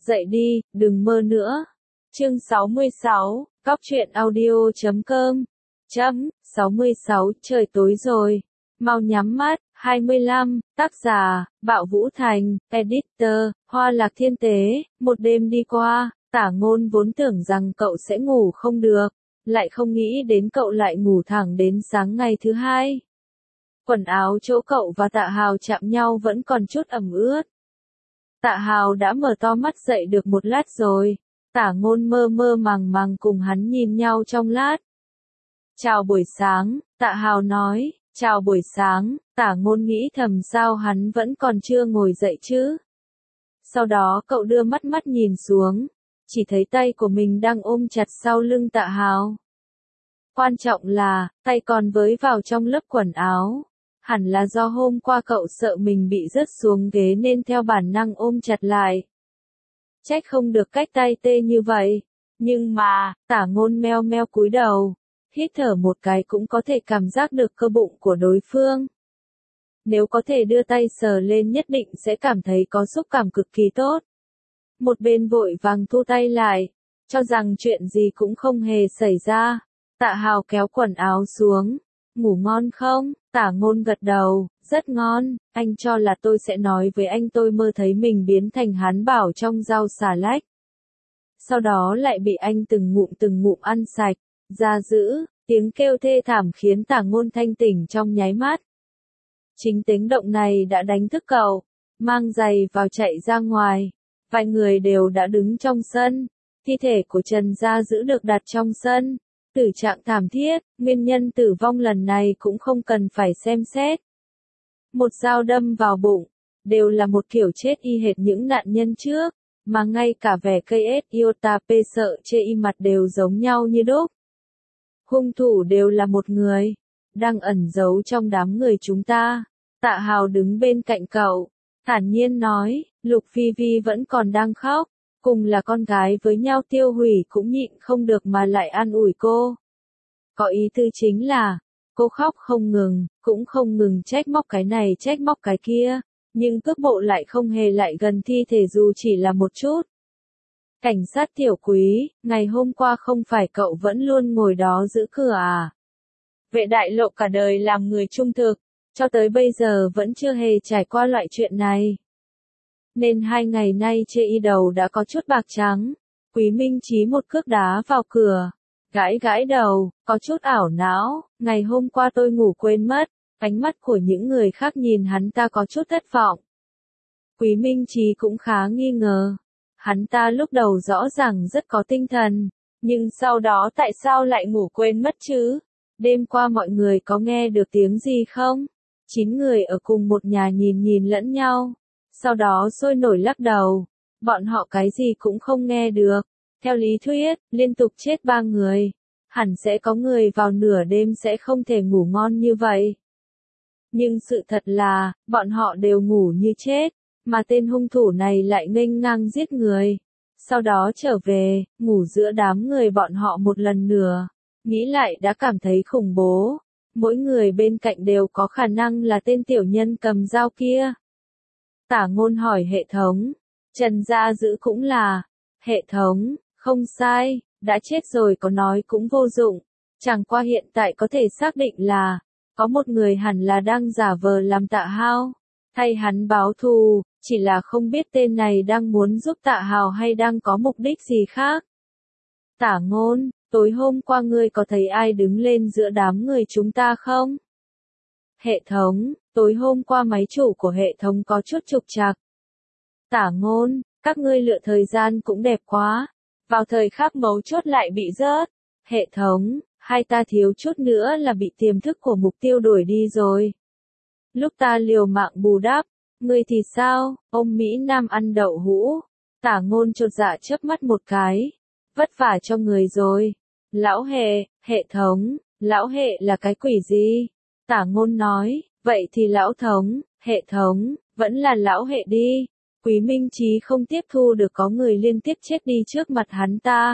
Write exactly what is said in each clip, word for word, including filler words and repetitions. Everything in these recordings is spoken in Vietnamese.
Dậy đi, đừng mơ nữa. Chương sáu mươi sáu, Cóc truyện audio chấm com. Chấm, sáu mươi sáu, trời tối rồi. Mau nhắm mắt. hai mươi lăm, tác giả, Bạo Vũ Thành, editor, Hoa Lạc Thiên Tế. Một đêm đi qua, Tả Ngôn vốn tưởng rằng cậu sẽ ngủ không được, lại không nghĩ đến cậu lại ngủ thẳng đến sáng ngày thứ hai. Quần áo chỗ cậu và Tạ Hào chạm nhau vẫn còn chút ẩm ướt. Tạ Hào đã mở to mắt dậy được một lát rồi. Tả Ngôn mơ mơ màng màng cùng hắn nhìn nhau trong lát. Chào buổi sáng, Tạ Hào nói. Chào buổi sáng, Tả Ngôn nghĩ thầm sao hắn vẫn còn chưa ngồi dậy chứ. Sau đó cậu đưa mắt mắt nhìn xuống, chỉ thấy tay của mình đang ôm chặt sau lưng Tạ Hào. Quan trọng là, tay còn với vào trong lớp quần áo. Hẳn là do hôm qua cậu sợ mình bị rớt xuống ghế nên theo bản năng ôm chặt lại. Trách không được cách tay tê như vậy. Nhưng mà, Tả Ngôn meo meo cúi đầu, hít thở một cái cũng có thể cảm giác được cơ bụng của đối phương. Nếu có thể đưa tay sờ lên nhất định sẽ cảm thấy có xúc cảm cực kỳ tốt. Một bên vội vàng thu tay lại, cho rằng chuyện gì cũng không hề xảy ra. Tạ Hào kéo quần áo xuống. Ngủ ngon không? Tả Ngôn gật đầu, rất ngon. Anh cho là tôi sẽ nói với anh tôi mơ thấy mình biến thành hán bảo trong rau xà lách. Sau đó lại bị anh từng ngụm từng ngụm ăn sạch. Ra dữ, tiếng kêu thê thảm khiến Tả Ngôn thanh tỉnh trong nháy mắt. Chính tiếng động này đã đánh thức cậu, mang giày vào chạy ra ngoài. Vài người đều đã đứng trong sân. Thi thể của Trần Gia Dữ được đặt trong sân. Tử trạng thảm thiết, nguyên nhân tử vong lần này cũng không cần phải xem xét. Một dao đâm vào bụng, đều là một kiểu chết y hệt những nạn nhân trước, mà ngay cả vẻ cây ết iota p sợ chê y mặt đều giống nhau như đúc. Hung thủ đều là một người, đang ẩn giấu trong đám người chúng ta. Tạ Hào đứng bên cạnh cậu, thản nhiên nói, Lục Phi Vi vẫn còn đang khóc. Cùng là con gái với nhau Tiêu Hủy cũng nhịn không được mà lại an ủi cô. Có ý tư chính là, cô khóc không ngừng, cũng không ngừng trách móc cái này trách móc cái kia, nhưng cước bộ lại không hề lại gần thi thể dù chỉ là một chút. Cảnh sát Tiểu Quý, ngày hôm qua không phải cậu vẫn luôn ngồi đó giữ cửa à? Vệ Đại Lộ cả đời làm người trung thực, cho tới bây giờ vẫn chưa hề trải qua loại chuyện này. Nên hai ngày nay chê y đầu đã có chút bạc trắng. Quý Minh Chí một cước đá vào cửa, gãi gãi đầu, có chút ảo não, ngày hôm qua tôi ngủ quên mất. Ánh mắt của những người khác nhìn hắn ta có chút thất vọng. Quý Minh Chí cũng khá nghi ngờ. Hắn ta lúc đầu rõ ràng rất có tinh thần, nhưng sau đó tại sao lại ngủ quên mất chứ? Đêm qua mọi người có nghe được tiếng gì không? Chín người ở cùng một nhà nhìn nhìn lẫn nhau. Sau đó sôi nổi lắc đầu, bọn họ cái gì cũng không nghe được. Theo lý thuyết, liên tục chết ba người, hẳn sẽ có người vào nửa đêm sẽ không thể ngủ ngon như vậy. Nhưng sự thật là, bọn họ đều ngủ như chết, mà tên hung thủ này lại nghênh ngang giết người. Sau đó trở về, ngủ giữa đám người bọn họ một lần nữa, nghĩ lại đã cảm thấy khủng bố. Mỗi người bên cạnh đều có khả năng là tên tiểu nhân cầm dao kia. Tả Ngôn hỏi hệ thống. Trần Gia Dữ cũng là. Hệ thống, không sai, đã chết rồi có nói cũng vô dụng. Chẳng qua hiện tại có thể xác định là, có một người hẳn là đang giả vờ làm Tạ Hào, thay hắn báo thù, chỉ là không biết tên này đang muốn giúp Tạ Hào hay đang có mục đích gì khác. Tả Ngôn, tối hôm qua ngươi có thấy ai đứng lên giữa đám người chúng ta không? Hệ thống, tối hôm qua máy chủ của hệ thống có chút trục trặc. Tả Ngôn, các ngươi lựa thời gian cũng đẹp quá. Vào thời khắc mấu chốt lại bị rớt. Hệ thống, hai ta thiếu chút nữa là bị tiềm thức của mục tiêu đuổi đi rồi. Lúc ta liều mạng bù đắp, ngươi thì sao? Ông Mỹ Nam ăn đậu hũ. Tả Ngôn chột dạ chớp mắt một cái. Vất vả cho người rồi. Lão hệ, hệ thống, lão hệ là cái quỷ gì? Tả Ngôn nói, vậy thì lão thống, hệ thống, vẫn là lão hệ đi. Quý Minh Chí không tiếp thu được có người liên tiếp chết đi trước mặt hắn ta.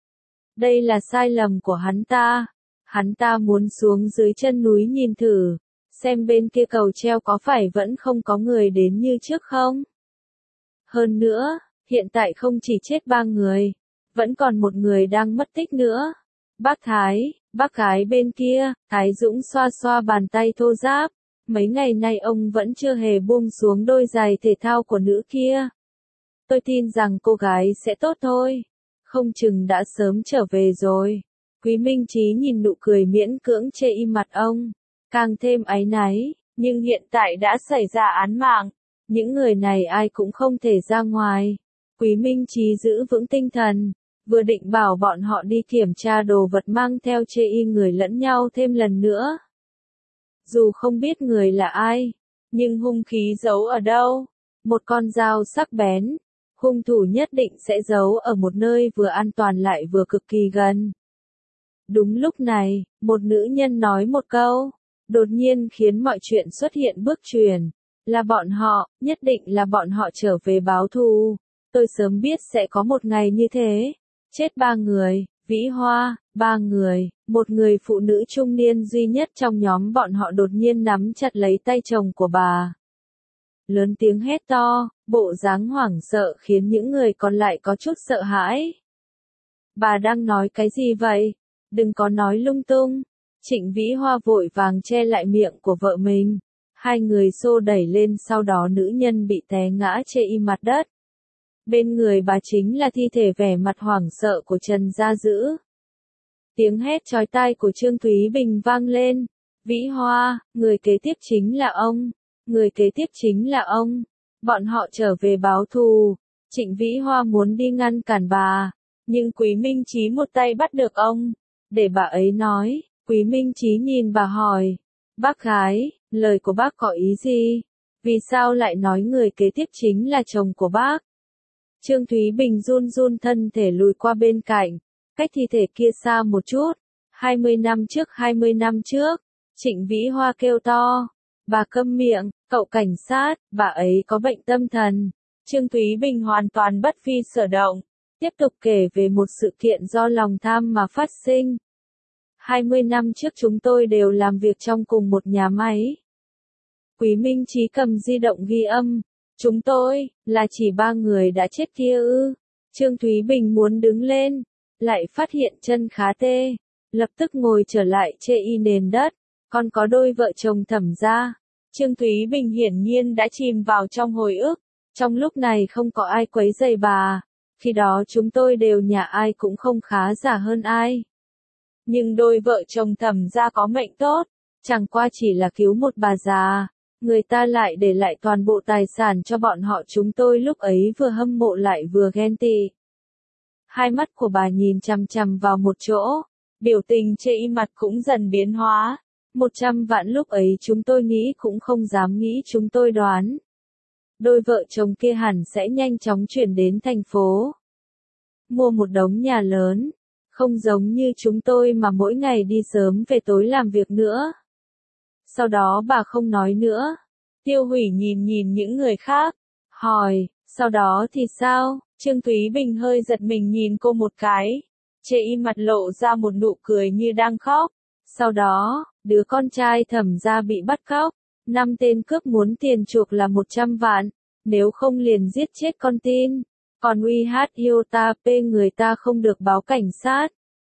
Đây là sai lầm của hắn ta. Hắn ta muốn xuống dưới chân núi nhìn thử, xem bên kia cầu treo có phải vẫn không có người đến như trước không. Hơn nữa, Hiện tại không chỉ chết ba người, vẫn còn một người đang mất tích nữa. Bác Thái, bác gái bên kia, Thái Dũng xoa xoa bàn tay thô ráp. Mấy ngày nay ông vẫn chưa hề buông xuống đôi giày thể thao của nữ kia. Tôi tin rằng cô gái sẽ tốt thôi. Không chừng đã sớm trở về rồi. Quý Minh Chí nhìn nụ cười miễn cưỡng chê im mặt ông. Càng thêm áy náy. Nhưng hiện tại đã xảy ra án mạng. Những người này ai cũng không thể ra ngoài. Quý Minh Chí giữ vững tinh thần. Vừa định bảo bọn họ đi kiểm tra đồ vật mang theo chê y người lẫn nhau thêm lần nữa. Dù không biết người là ai, nhưng hung khí giấu ở đâu? Một con dao sắc bén, hung thủ nhất định sẽ giấu ở một nơi vừa an toàn lại vừa cực kỳ gần. Đúng lúc này, một nữ nhân nói một câu, đột nhiên khiến mọi chuyện xuất hiện bước chuyển. Là bọn họ, nhất định là bọn họ trở về báo thù. Tôi sớm biết sẽ có một ngày như thế. Chết ba người, Vĩ Hoa, ba người, một người phụ nữ trung niên duy nhất trong nhóm bọn họ đột nhiên nắm chặt lấy tay chồng của bà. Lớn tiếng hét to, bộ dáng hoảng sợ khiến những người còn lại có chút sợ hãi. Bà đang nói cái gì vậy? Đừng có nói lung tung. Trịnh Vĩ Hoa vội vàng che lại miệng của vợ mình. Hai người xô đẩy lên, sau đó nữ nhân bị té ngã chê y mặt đất. Bên người bà chính là thi thể vẻ mặt hoảng sợ của Trần Gia Dữ. Tiếng hét chói tai của Trương Thúy Bình vang lên. Vĩ Hoa, người kế tiếp chính là ông. Người kế tiếp chính là ông. Bọn họ trở về báo thù. Trịnh Vĩ Hoa muốn đi ngăn cản bà. Nhưng Quý Minh Chí một tay bắt được ông. Để bà ấy nói. Quý Minh Chí nhìn bà hỏi. Bác gái, lời của bác có ý gì? Vì sao lại nói người kế tiếp chính là chồng của bác? Trương Thúy Bình run run thân thể lùi qua bên cạnh, cách thi thể kia xa một chút. hai mươi năm trước, hai mươi năm trước, Trịnh Vĩ Hoa kêu to. Bà câm miệng, cậu cảnh sát, bà ấy có bệnh tâm thần. Trương Thúy Bình hoàn toàn bất phi sở động, tiếp tục kể về một sự kiện do lòng tham mà phát sinh. hai mươi năm trước chúng tôi đều làm việc trong cùng một nhà máy. Quý Minh Chí cầm di động ghi âm. Chúng tôi, là chỉ ba người đã chết kia ư. Trương Thúy Bình muốn đứng lên, lại phát hiện chân khá tê. Lập tức ngồi trở lại chê y nền đất. Còn có đôi vợ chồng Thẩm Gia. Trương Thúy Bình hiển nhiên đã chìm vào trong hồi ức. Trong lúc này không có ai quấy rầy bà. Khi đó chúng tôi đều nhà ai cũng không khá giả hơn ai. Nhưng đôi vợ chồng Thẩm Gia có mệnh tốt. Chẳng qua chỉ là cứu một bà già. Người ta lại để lại toàn bộ tài sản cho bọn họ, chúng tôi lúc ấy vừa hâm mộ lại vừa ghen tị. Hai mắt của bà nhìn chằm chằm vào một chỗ, biểu tình chê y mặt cũng dần biến hóa. Một trăm vạn lúc ấy chúng tôi nghĩ cũng không dám nghĩ, chúng tôi đoán. Đôi vợ chồng kia hẳn sẽ nhanh chóng chuyển đến thành phố. Mua một đống nhà lớn, không giống như chúng tôi mà mỗi ngày đi sớm về tối làm việc nữa. Sau đó bà không nói nữa. Tiêu Hủy nhìn nhìn những người khác, hỏi, sau đó thì sao? Trương Thúy Bình hơi giật mình nhìn cô một cái. Chê y mặt lộ ra một nụ cười như đang khóc. Sau đó, đứa con trai Thẩm Gia bị bắt cóc. Năm tên cướp muốn tiền chuộc là một trăm vạn. Nếu không liền giết chết con tin. Còn uy hát yêu ta pê người ta không được báo cảnh sát.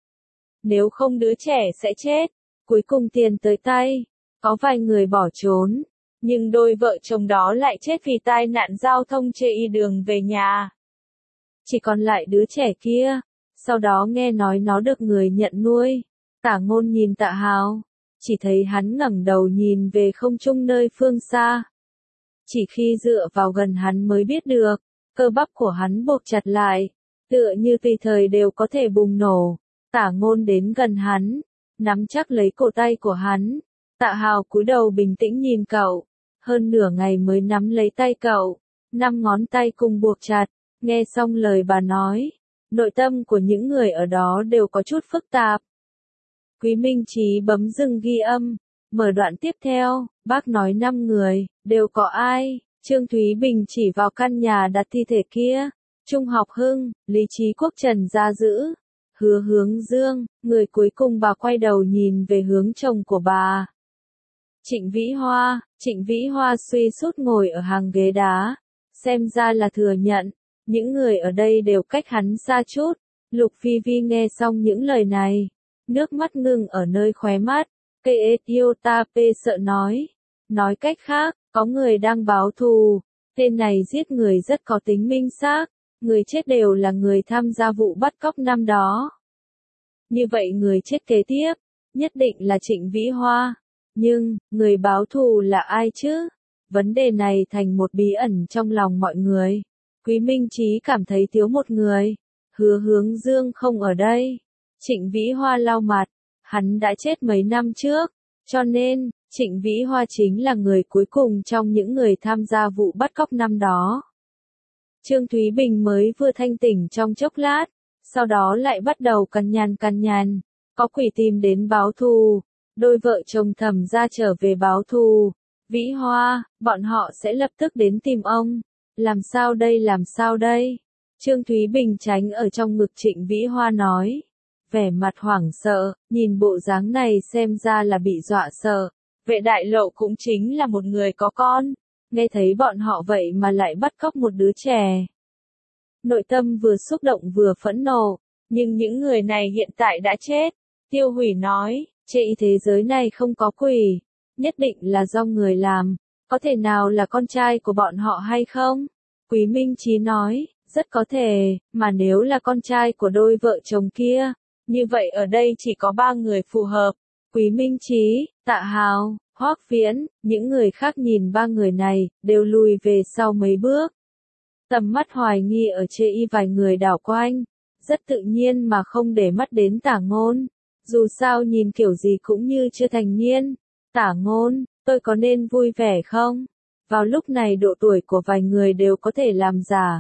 Nếu không đứa trẻ sẽ chết. Cuối cùng tiền tới tay. Có vài người bỏ trốn, nhưng đôi vợ chồng đó lại chết vì tai nạn giao thông chê y đường về nhà. Chỉ còn lại đứa trẻ kia, sau đó nghe nói nó được người nhận nuôi. Tả Ngôn nhìn Tạ Hào, chỉ thấy hắn ngẩng đầu nhìn về không trung nơi phương xa. Chỉ khi dựa vào gần hắn mới biết được, cơ bắp của hắn buộc chặt lại, tựa như tùy thời đều có thể bùng nổ. Tả Ngôn đến gần hắn, nắm chắc lấy cổ tay của hắn. Tạ Hào cúi đầu bình tĩnh nhìn cậu, hơn nửa ngày mới nắm lấy tay cậu, năm ngón tay cùng buộc chặt. Nghe xong lời bà nói, nội tâm của những người ở đó đều có chút phức tạp. Quý Minh Chí bấm dừng ghi âm, mở đoạn tiếp theo. Bác nói năm người, đều có ai? Trương Thúy Bình chỉ vào căn nhà đặt thi thể kia. Trung Học Hưng, Lý Trí Quốc, Trần Gia Dữ, Hứa Hướng Dương. Người cuối cùng bà quay đầu nhìn về hướng chồng của bà. Trịnh Vĩ Hoa. Trịnh Vĩ Hoa suy sút ngồi ở hàng ghế đá. Xem ra là thừa nhận. Những người ở đây đều cách hắn xa chút. Lục Phi Vi nghe xong những lời này, nước mắt ngừng ở nơi khóe mắt. Cây Ethiopia sợ nói. Nói cách khác, có người đang báo thù. Tên này giết người rất có tính minh xác. Người chết đều là người tham gia vụ bắt cóc năm đó. Như vậy người chết kế tiếp, nhất định là Trịnh Vĩ Hoa. Nhưng, người báo thù là ai chứ? Vấn đề này thành một bí ẩn trong lòng mọi người. Quý Minh Chí cảm thấy thiếu một người. Hứa Hướng Dương không ở đây. Trịnh Vĩ Hoa lau mặt. Hắn đã chết mấy năm trước. Cho nên, Trịnh Vĩ Hoa chính là người cuối cùng trong những người tham gia vụ bắt cóc năm đó. Trương Thúy Bình mới vừa thanh tỉnh trong chốc lát. Sau đó lại bắt đầu cằn nhằn cằn nhằn. Có quỷ tìm đến báo thù. Đôi vợ chồng Thẩm gia trở về báo thù. Vĩ Hoa, bọn họ sẽ lập tức đến tìm ông. Làm sao đây làm sao đây? Trương Thúy Bình tránh ở trong ngực Trịnh Vĩ Hoa nói. Vẻ mặt hoảng sợ, nhìn bộ dáng này xem ra là bị dọa sợ. Vệ Đại Lộ cũng chính là một người có con. Nghe thấy bọn họ vậy mà lại bắt cóc một đứa trẻ. Nội tâm vừa xúc động vừa phẫn nộ. Nhưng những người này hiện tại đã chết. Tiêu Hủy nói, trên thế giới này không có quỷ. Nhất định là do người làm. Có thể nào là con trai của bọn họ hay không? Quý Minh Chí nói, rất có thể, mà nếu là con trai của đôi vợ chồng kia, như vậy ở đây chỉ có ba người phù hợp. Quý Minh Chí, Tạ Hào, Hoắc Viễn, những người khác nhìn ba người này, đều lùi về sau mấy bước. Tầm mắt hoài nghi ở chê y vài người đảo quanh, rất tự nhiên mà không để mắt đến Tả Ngôn. Dù sao nhìn kiểu gì cũng như chưa thành niên. Tả Ngôn, tôi có nên vui vẻ không? Vào lúc này độ tuổi của vài người đều có thể làm giả.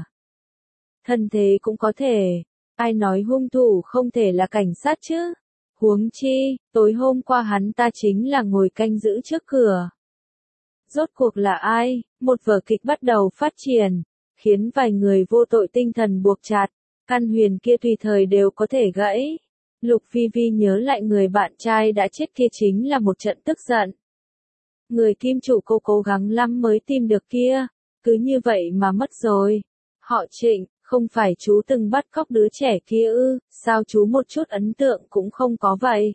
Thân thế cũng có thể. Ai nói hung thủ không thể là cảnh sát chứ? Huống chi, tối hôm qua hắn ta chính là ngồi canh giữ trước cửa. Rốt cuộc là ai? Một vở kịch bắt đầu phát triển, khiến vài người vô tội tinh thần buộc chặt. Căn huyền kia tùy thời đều có thể gãy. Lục Phi Vi nhớ lại người bạn trai đã chết kia chính là một trận tức giận. Người kim chủ cô cố gắng lắm mới tìm được kia, cứ như vậy mà mất rồi. Họ Trịnh, không phải chú từng bắt cóc đứa trẻ kia ư, sao chú một chút ấn tượng cũng không có vậy?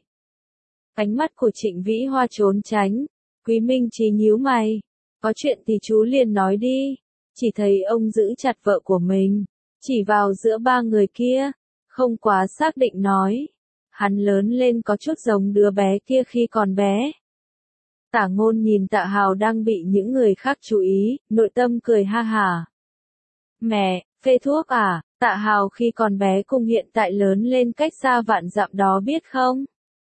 Ánh mắt của Trịnh Vĩ Hoa trốn tránh, Quý Minh Chí nhíu mày. Có chuyện thì chú liền nói đi. Chỉ thấy ông giữ chặt vợ của mình, chỉ vào giữa ba người kia, không quá xác định nói. Hắn lớn lên có chút giống đứa bé kia khi còn bé. Tả Ngôn nhìn Tạ Hào đang bị những người khác chú ý, nội tâm cười ha hả. Mẹ, phê thuốc à? Tạ Hào khi còn bé cùng hiện tại lớn lên cách xa vạn dặm đó biết không?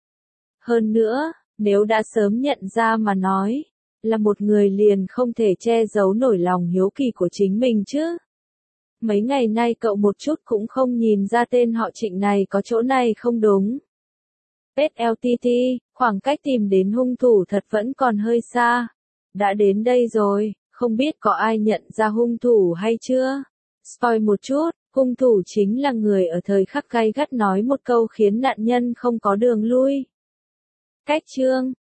Hơn nữa, nếu đã sớm nhận ra mà nói, là một người liền không thể che giấu nổi lòng hiếu kỳ của chính mình chứ. Mấy ngày nay cậu một chút cũng không nhìn ra tên họ Trịnh này có chỗ này không đúng. pê lờ tê tê, khoảng cách tìm đến hung thủ thật vẫn còn hơi xa. Đã đến đây rồi, không biết có ai nhận ra hung thủ hay chưa? Spoil một chút, hung thủ chính là người ở thời khắc gay gắt nói một câu khiến nạn nhân không có đường lui. Cách chương